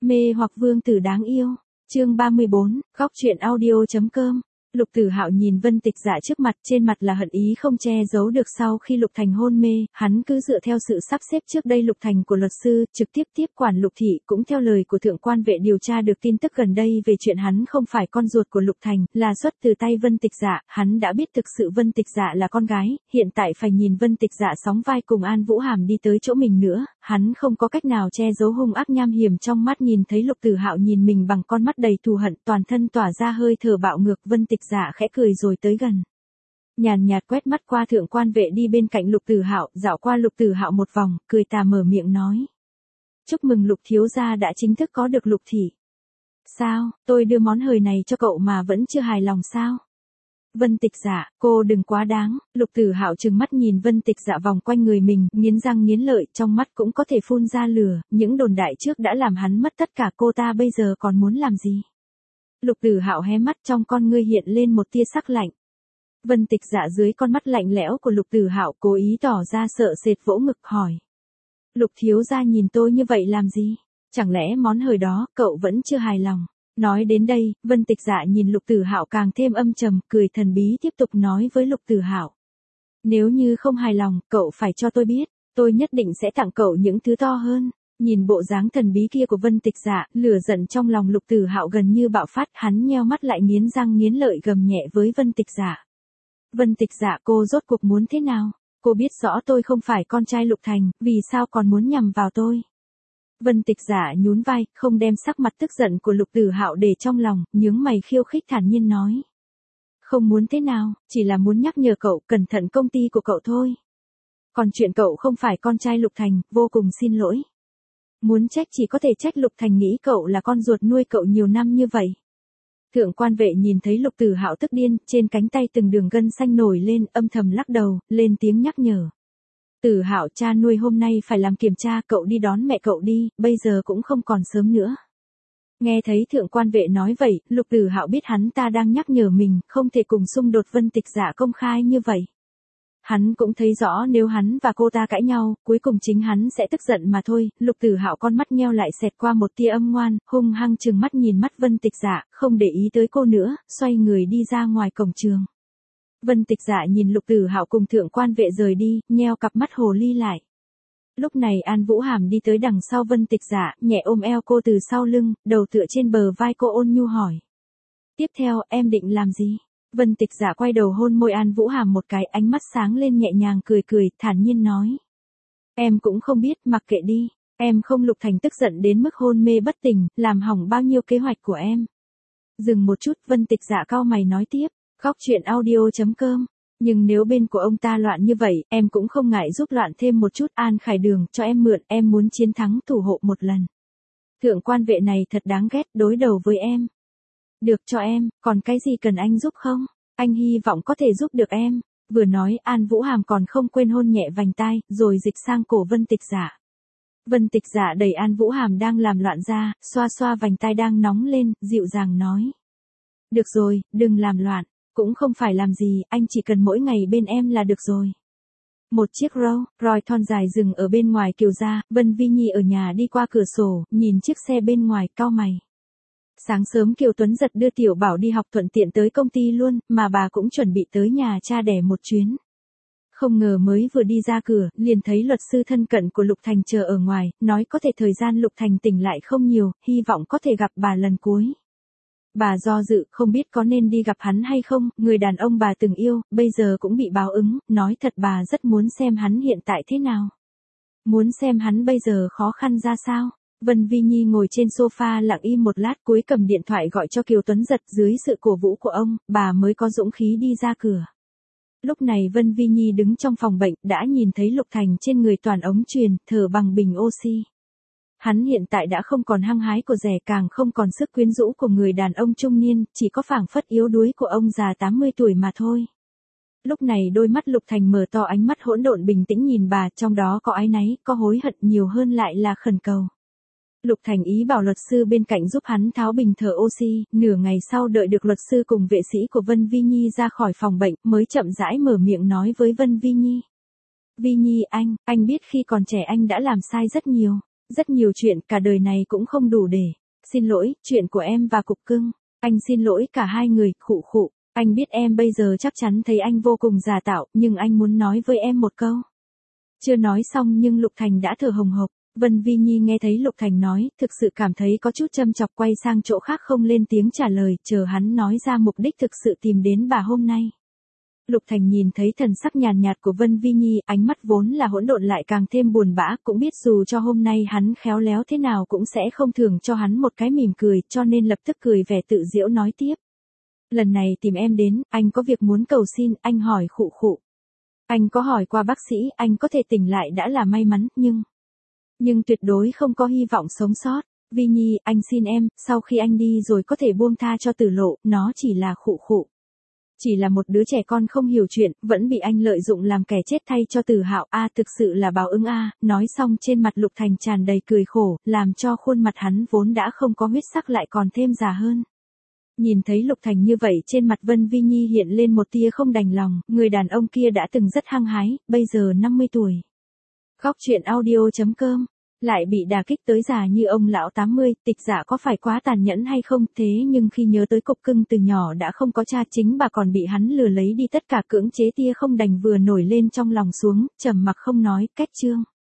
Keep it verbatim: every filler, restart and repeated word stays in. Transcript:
Mê hoặc vương tử đáng yêu. Chương ba mươi bốn, góc truyện audio.com. Lục Tử Hạo nhìn Vân Tịch Dạ trước mặt, trên mặt là hận ý không che giấu được. Sau khi Lục Thành hôn mê, hắn cứ dựa theo sự sắp xếp trước đây Lục Thành của luật sư, trực tiếp tiếp quản Lục thị, cũng theo lời của thượng quan vệ điều tra được tin tức gần đây về chuyện hắn không phải con ruột của Lục Thành, là xuất từ tay Vân Tịch Dạ. Hắn đã biết thực sự Vân Tịch Dạ là con gái, hiện tại phải nhìn Vân Tịch Dạ sóng vai cùng An Vũ Hàm đi tới chỗ mình nữa, hắn không có cách nào che giấu hung ác nham hiểm trong mắt. Nhìn thấy Lục Tử Hạo nhìn mình bằng con mắt đầy thù hận, toàn thân tỏa ra hơi thở bạo ngược, Vân Tịch Dạ khẽ cười rồi tới gần. Nhàn nhạt quét mắt qua thượng quan vệ đi bên cạnh Lục Tử Hạo, dạo qua Lục Tử Hạo một vòng, cười tà mở miệng nói: "Chúc mừng Lục thiếu gia đã chính thức có được Lục thị." "Sao, tôi đưa món hời này cho cậu mà vẫn chưa hài lòng sao?" "Vân Tịch Dạ, cô đừng quá đáng." Lục Tử Hạo trừng mắt nhìn Vân Tịch Dạ vòng quanh người mình, nghiến răng nghiến lợi, trong mắt cũng có thể phun ra lửa, những đồn đại trước đã làm hắn mất tất cả, cô ta bây giờ còn muốn làm gì? Lục Tử Hạo hé mắt, trong con ngươi hiện lên một tia sắc lạnh. Vân Tịch Dạ dưới con mắt lạnh lẽo của Lục Tử Hạo cố ý tỏ ra sợ sệt, vỗ ngực hỏi: "Lục thiếu gia nhìn tôi như vậy làm gì? Chẳng lẽ món hời đó cậu vẫn chưa hài lòng?" Nói đến đây, Vân Tịch Dạ nhìn Lục Tử Hạo càng thêm âm trầm, cười thần bí tiếp tục nói với Lục Tử Hạo: "Nếu như không hài lòng, cậu phải cho tôi biết, tôi nhất định sẽ tặng cậu những thứ to hơn." Nhìn bộ dáng thần bí kia của Vân Tịch Dạ, lửa giận trong lòng Lục Tử Hạo gần như bạo phát, hắn nheo mắt lại nghiến răng nghiến lợi gầm nhẹ với Vân Tịch Dạ: "Vân Tịch Dạ, cô rốt cuộc muốn thế nào? Cô biết rõ tôi không phải con trai Lục Thành, vì sao còn muốn nhằm vào tôi?" Vân Tịch Dạ nhún vai, không đem sắc mặt tức giận của Lục Tử Hạo để trong lòng, nhướng mày khiêu khích thản nhiên nói: "Không muốn thế nào, chỉ là muốn nhắc nhở cậu cẩn thận công ty của cậu thôi. Còn chuyện cậu không phải con trai Lục Thành, vô cùng xin lỗi. Muốn trách chỉ có thể trách Lục Thành nghĩ cậu là con ruột nuôi cậu nhiều năm như vậy." Thượng quan vệ nhìn thấy Lục Tử Hạo tức điên, trên cánh tay từng đường gân xanh nổi lên, âm thầm lắc đầu, lên tiếng nhắc nhở: "Tử Hạo, cha nuôi hôm nay phải làm kiểm tra, cậu đi đón mẹ cậu đi, bây giờ cũng không còn sớm nữa." Nghe thấy thượng quan vệ nói vậy, Lục Tử Hạo biết hắn ta đang nhắc nhở mình, không thể cùng xung đột Vân Tịch Dạ công khai như vậy. Hắn cũng thấy rõ nếu hắn và cô ta cãi nhau, cuối cùng chính hắn sẽ tức giận mà thôi. Lục Tử Hạo con mắt nheo lại xẹt qua một tia âm ngoan, hung hăng trừng mắt nhìn mắt Vân Tịch Dạ, không để ý tới cô nữa, xoay người đi ra ngoài cổng trường. Vân Tịch Dạ nhìn Lục Tử Hạo cùng thượng quan vệ rời đi, nheo cặp mắt hồ ly lại. Lúc này An Vũ Hàm đi tới đằng sau Vân Tịch Dạ, nhẹ ôm eo cô từ sau lưng, đầu tựa trên bờ vai cô ôn nhu hỏi: "Tiếp theo, em định làm gì?" Vân Tịch Dạ quay đầu hôn môi An Vũ Hàm một cái, ánh mắt sáng lên nhẹ nhàng cười cười, thản nhiên nói: "Em cũng không biết, mặc kệ đi, em không Lục Thành tức giận đến mức hôn mê bất tỉnh, làm hỏng bao nhiêu kế hoạch của em." Dừng một chút, Vân Tịch Dạ cau mày nói tiếp: "Góc truyện audio.com. Nhưng nếu bên của ông ta loạn như vậy, em cũng không ngại giúp loạn thêm một chút. An Khải Đường, cho em mượn, em muốn chiến thắng thủ hộ một lần. Thượng quan vệ này thật đáng ghét, đối đầu với em. Được, cho em, còn cái gì cần anh giúp không? Anh hy vọng có thể giúp được em." Vừa nói, An Vũ Hàm còn không quên hôn nhẹ vành tai, rồi dịch sang cổ Vân Tịch Dạ. Vân Tịch Dạ đẩy An Vũ Hàm đang làm loạn ra, xoa xoa vành tai đang nóng lên, dịu dàng nói: "Được rồi, đừng làm loạn, cũng không phải làm gì, anh chỉ cần mỗi ngày bên em là được rồi." Một chiếc Rolls Royce thon dài dừng ở bên ngoài Kiều gia, Vân Vi Nhi ở nhà đi qua cửa sổ, nhìn chiếc xe bên ngoài, cau mày. Sáng sớm Kiều Tuấn Giật đưa Tiểu Bảo đi học thuận tiện tới công ty luôn, mà bà cũng chuẩn bị tới nhà cha đẻ một chuyến. Không ngờ mới vừa đi ra cửa, liền thấy luật sư thân cận của Lục Thành chờ ở ngoài, nói có thể thời gian Lục Thành tỉnh lại không nhiều, hy vọng có thể gặp bà lần cuối. Bà do dự, không biết có nên đi gặp hắn hay không, người đàn ông bà từng yêu, bây giờ cũng bị báo ứng, nói thật bà rất muốn xem hắn hiện tại thế nào. Muốn xem hắn bây giờ khó khăn ra sao. Vân Vi Nhi ngồi trên sofa lặng im một lát, cuối cầm điện thoại gọi cho Kiều Tuấn Giật, dưới sự cổ vũ của ông, bà mới có dũng khí đi ra cửa. Lúc này Vân Vi Nhi đứng trong phòng bệnh, đã nhìn thấy Lục Thành trên người toàn ống truyền, thở bằng bình oxy. Hắn hiện tại đã không còn hăng hái của rẻ, càng không còn sức quyến rũ của người đàn ông trung niên, chỉ có phảng phất yếu đuối của ông già tám mươi tuổi mà thôi. Lúc này đôi mắt Lục Thành mở to, ánh mắt hỗn độn bình tĩnh nhìn bà, trong đó có áy náy, có hối hận, nhiều hơn lại là khẩn cầu. Lục Thành ý bảo luật sư bên cạnh giúp hắn tháo bình thở oxy, nửa ngày sau đợi được luật sư cùng vệ sĩ của Vân Vi Nhi ra khỏi phòng bệnh, mới chậm rãi mở miệng nói với Vân Vi Nhi: "Vi Nhi anh, anh biết khi còn trẻ anh đã làm sai rất nhiều. Rất nhiều chuyện cả đời này cũng không đủ để. Xin lỗi, chuyện của em và cục cưng. Anh xin lỗi cả hai người, khụ khụ. Anh biết em bây giờ chắc chắn thấy anh vô cùng giả tạo, nhưng anh muốn nói với em một câu. Chưa nói xong nhưng Lục Thành đã thở hồng hộc. Vân Vi Nhi nghe thấy Lục Thành nói, thực sự cảm thấy có chút châm chọc, quay sang chỗ khác không lên tiếng trả lời, chờ hắn nói ra mục đích thực sự tìm đến bà hôm nay. Lục Thành nhìn thấy thần sắc nhàn nhạt của Vân Vi Nhi, ánh mắt vốn là hỗn độn lại càng thêm buồn bã, cũng biết dù cho hôm nay hắn khéo léo thế nào cũng sẽ không thưởng cho hắn một cái mỉm cười, cho nên lập tức cười vẻ tự giễu nói tiếp. Lần này tìm em đến, anh có việc muốn cầu xin, anh hỏi khụ khụ. Anh có hỏi qua bác sĩ, anh có thể tỉnh lại đã là may mắn, nhưng... Nhưng tuyệt đối không có hy vọng sống sót. Vi Nhi, anh xin em, sau khi anh đi rồi có thể buông tha cho Tử Lộ, nó chỉ là khụ khụ. Chỉ là một đứa trẻ con không hiểu chuyện, vẫn bị anh lợi dụng làm kẻ chết thay cho Tử Hạo, a thực sự là báo ứng a. Nói xong trên mặt Lục Thành tràn đầy cười khổ, làm cho khuôn mặt hắn vốn đã không có huyết sắc lại còn thêm già hơn. Nhìn thấy Lục Thành như vậy trên mặt Vân Vi Nhi hiện lên một tia không đành lòng, người đàn ông kia đã từng rất hăng hái, bây giờ năm mươi tuổi. Góc truyện audio chấm com, lại bị đả kích tới già như ông lão tám mươi, Tịch Dạ có phải quá tàn nhẫn hay không, thế nhưng khi nhớ tới cục cưng từ nhỏ đã không có cha, chính bà còn bị hắn lừa lấy đi tất cả, cưỡng chế tia không đành vừa nổi lên trong lòng xuống, trầm mặc không nói, cách chương.